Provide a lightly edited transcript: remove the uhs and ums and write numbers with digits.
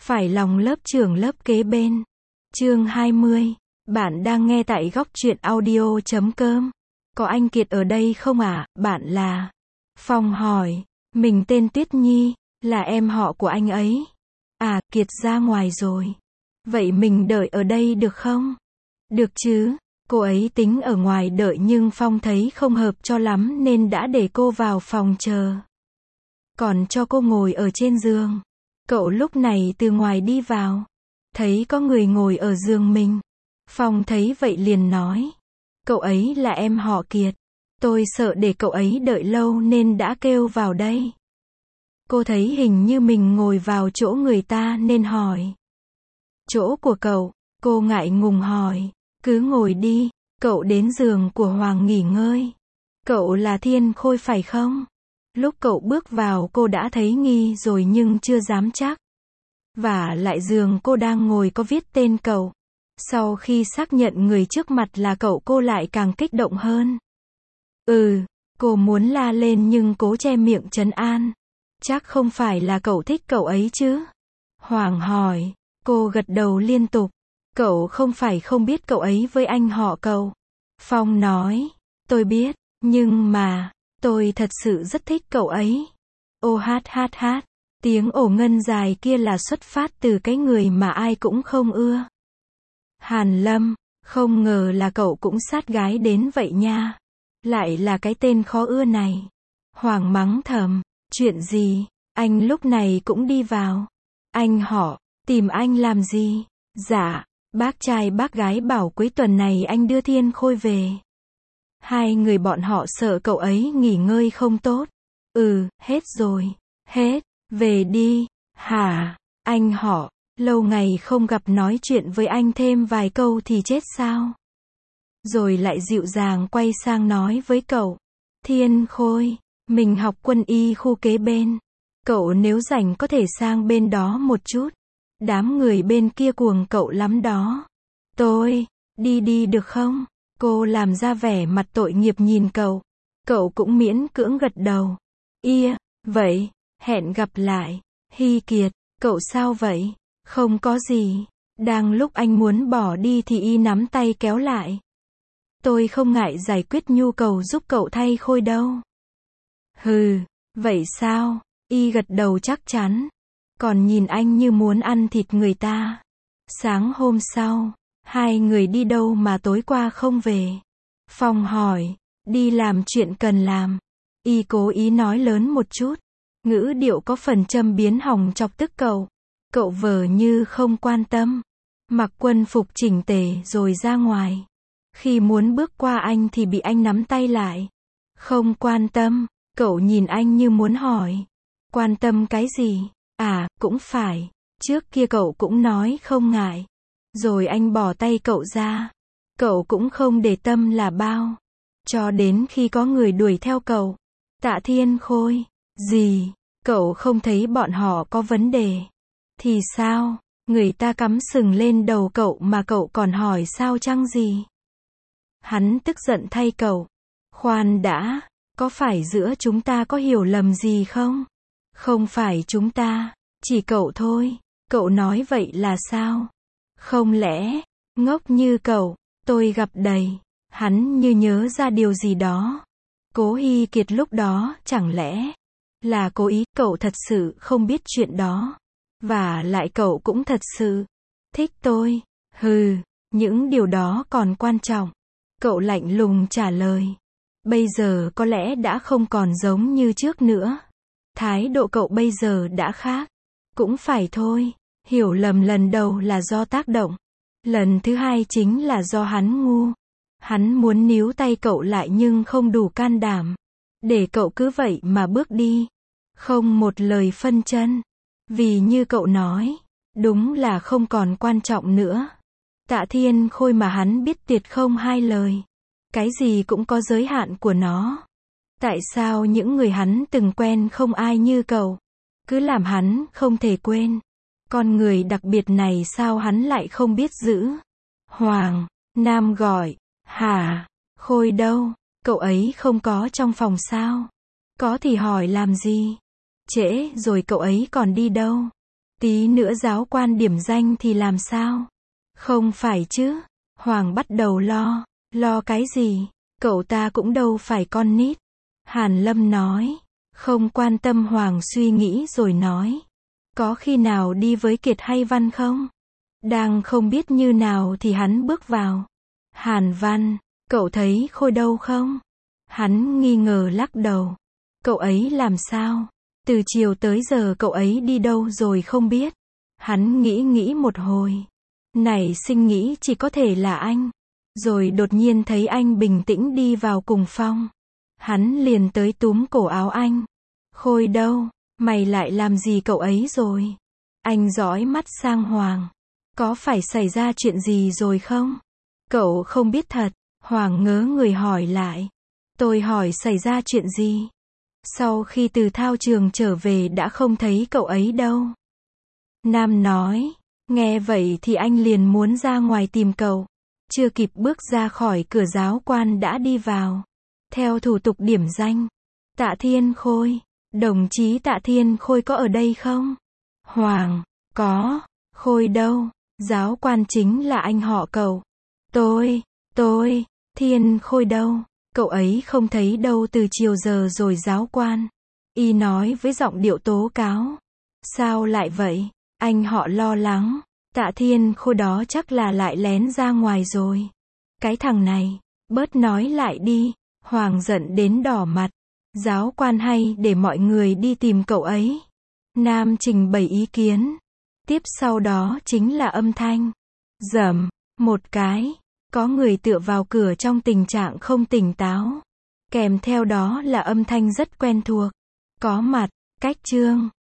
Phải lòng lớp trưởng lớp kế bên. Chương 20. Bạn đang nghe tại góc truyện audio.com. Có anh Kiệt ở đây không ạ? Bạn là? Phong hỏi. Mình tên Tuyết Nhi, là em họ của anh ấy. À, Kiệt ra ngoài rồi. Vậy mình đợi ở đây được không? Được chứ. Cô ấy tính ở ngoài đợi nhưng Phong thấy không hợp cho lắm nên đã để cô vào phòng chờ. Còn cho cô ngồi ở trên giường. Cậu lúc này từ ngoài đi vào. Thấy có người ngồi ở giường mình. Phong thấy vậy liền nói. Cậu ấy là em họ Kiệt. Tôi sợ để cậu ấy đợi lâu nên đã kêu vào đây. Cô thấy hình như mình ngồi vào chỗ người ta nên hỏi. Chỗ của cậu, cô ngại ngùng hỏi. Cứ ngồi đi, cậu đến giường của Hoàng nghỉ ngơi. Cậu là Thiên Khôi phải không? Lúc cậu bước vào cô đã thấy nghi rồi nhưng chưa dám chắc. Và lại giường cô đang ngồi có viết tên cậu. Sau khi xác nhận người trước mặt là cậu cô lại càng kích động hơn. Cô muốn la lên nhưng cố che miệng trấn an. Chắc không phải là cậu thích cậu ấy chứ? Hoàng hỏi. Cô gật đầu liên tục. Cậu không phải không biết cậu ấy với anh họ cậu. Phong nói. Tôi biết, nhưng mà, tôi thật sự rất thích cậu ấy. Ô hát hát hát. Tiếng ổ ngân dài kia là xuất phát từ cái người mà ai cũng không ưa. Hàn Lâm, không ngờ là cậu cũng sát gái đến vậy nha. Lại là cái tên khó ưa này. Hoàng mắng thầm, chuyện gì, anh lúc này cũng đi vào. Anh họ, tìm anh làm gì? Dạ, bác trai bác gái bảo cuối tuần này anh đưa Thiên Khôi về. Hai người bọn họ sợ cậu ấy nghỉ ngơi không tốt. Hết rồi. Hết, về đi. Hả, anh họ, lâu ngày không gặp nói chuyện với anh thêm vài câu thì chết sao? Rồi lại dịu dàng quay sang nói với cậu. Thiên Khôi, mình học quân y khu kế bên. Cậu nếu rảnh có thể sang bên đó một chút. Đám người bên kia cuồng cậu lắm đó. Tôi, đi được không? Cô làm ra vẻ mặt tội nghiệp nhìn cậu. Cậu cũng miễn cưỡng gật đầu. Vậy, hẹn gặp lại. Hy Kiệt, cậu sao vậy? Không có gì. Đang lúc anh muốn bỏ đi thì Y nắm tay kéo lại. Tôi không ngại giải quyết nhu cầu giúp cậu thay Khôi đâu. Vậy sao? Y gật đầu chắc chắn. Còn nhìn anh như muốn ăn thịt người ta. Sáng hôm sau, hai người đi đâu mà tối qua không về? Phong hỏi. Đi làm chuyện cần làm. Y cố ý nói lớn một chút. Ngữ điệu có phần châm biếm hòng chọc tức cậu. Cậu vờ như không quan tâm. Mặc quân phục chỉnh tề rồi ra ngoài. Khi muốn bước qua anh thì bị anh nắm tay lại. Không quan tâm. Cậu nhìn anh như muốn hỏi. Quan tâm cái gì? À, cũng phải. Trước kia cậu cũng nói không ngại. Rồi anh bỏ tay cậu ra. Cậu cũng không để tâm là bao. Cho đến khi có người đuổi theo cậu. Tạ Thiên Khôi. Gì? Cậu không thấy bọn họ có vấn đề. Thì sao? Người ta cắm sừng lên đầu cậu mà cậu còn hỏi sao chăng gì? Hắn tức giận thay cậu. Khoan đã, có phải giữa chúng ta có hiểu lầm gì không? Không phải chúng ta, chỉ cậu thôi. Cậu nói vậy là sao? Không lẽ, ngốc như cậu, tôi gặp đầy. Hắn như nhớ ra điều gì đó. Cố Hy Kiệt lúc đó, chẳng lẽ là cố ý? Cậu thật sự không biết chuyện đó. Và lại cậu cũng thật sự thích tôi. Những điều đó còn quan trọng. Cậu lạnh lùng trả lời. Bây giờ có lẽ đã không còn giống như trước nữa. Thái độ cậu bây giờ đã khác. Cũng phải thôi. Hiểu lầm lần đầu là do tác động. Lần thứ hai chính là do hắn ngu. Hắn muốn níu tay cậu lại nhưng không đủ can đảm. Để cậu cứ vậy mà bước đi. Không một lời phân chân. Vì như cậu nói, đúng là không còn quan trọng nữa. Tạ Thiên Khôi mà hắn biết tuyệt không hai lời. Cái gì cũng có giới hạn của nó. Tại sao những người hắn từng quen không ai như cậu? Cứ làm hắn không thể quên. Con người đặc biệt này sao hắn lại không biết giữ? Hoàng, Nam gọi. Hả? Khôi đâu? Cậu ấy không có trong phòng sao? Có thì hỏi làm gì? Trễ rồi cậu ấy còn đi đâu? Tí nữa giáo quan điểm danh thì làm sao? Không phải chứ? Hoàng bắt đầu lo. Lo cái gì? Cậu ta cũng đâu phải con nít. Hàn Lâm nói. Không quan tâm. Hoàng suy nghĩ rồi nói. Có khi nào đi với Kiệt hay Văn không? Đang không biết như nào thì hắn bước vào. Hàn Văn, cậu thấy Khôi đâu không? Hắn nghi ngờ lắc đầu. Cậu ấy làm sao? Từ chiều tới giờ cậu ấy đi đâu rồi không biết. Hắn nghĩ một hồi. Nảy sinh nghĩ chỉ có thể là anh. Rồi đột nhiên thấy anh bình tĩnh đi vào cùng Phong. Hắn liền tới túm cổ áo anh. Khôi đâu? Mày lại làm gì cậu ấy rồi? Anh dõi mắt sang Hoàng. Có phải xảy ra chuyện gì rồi không? Cậu không biết thật. Hoàng ngớ người hỏi lại. Tôi hỏi xảy ra chuyện gì? Sau khi từ thao trường trở về đã không thấy cậu ấy đâu. Nam nói. Nghe vậy thì anh liền muốn ra ngoài tìm cậu. Chưa kịp bước ra khỏi cửa giáo quan đã đi vào. Theo thủ tục điểm danh. Tạ Thiên Khôi. Đồng chí Tạ Thiên Khôi có ở đây không? Hoàng. Có. Khôi đâu? Giáo quan chính là anh họ cậu. Tôi. Thiên Khôi đâu? Cậu ấy không thấy đâu từ chiều giờ rồi giáo quan. Y nói với giọng điệu tố cáo. Sao lại vậy? Anh họ lo lắng. Tạ Thiên Khôi đó chắc là lại lén ra ngoài rồi. Cái thằng này. Bớt nói lại đi. Hoàng giận đến đỏ mặt. Giáo quan hay để mọi người đi tìm cậu ấy. Nam trình bày ý kiến. Tiếp sau đó chính là âm thanh. Rầm. Một cái. Có người tựa vào cửa trong tình trạng không tỉnh táo. Kèm theo đó là âm thanh rất quen thuộc. Có mặt. Cách Trương.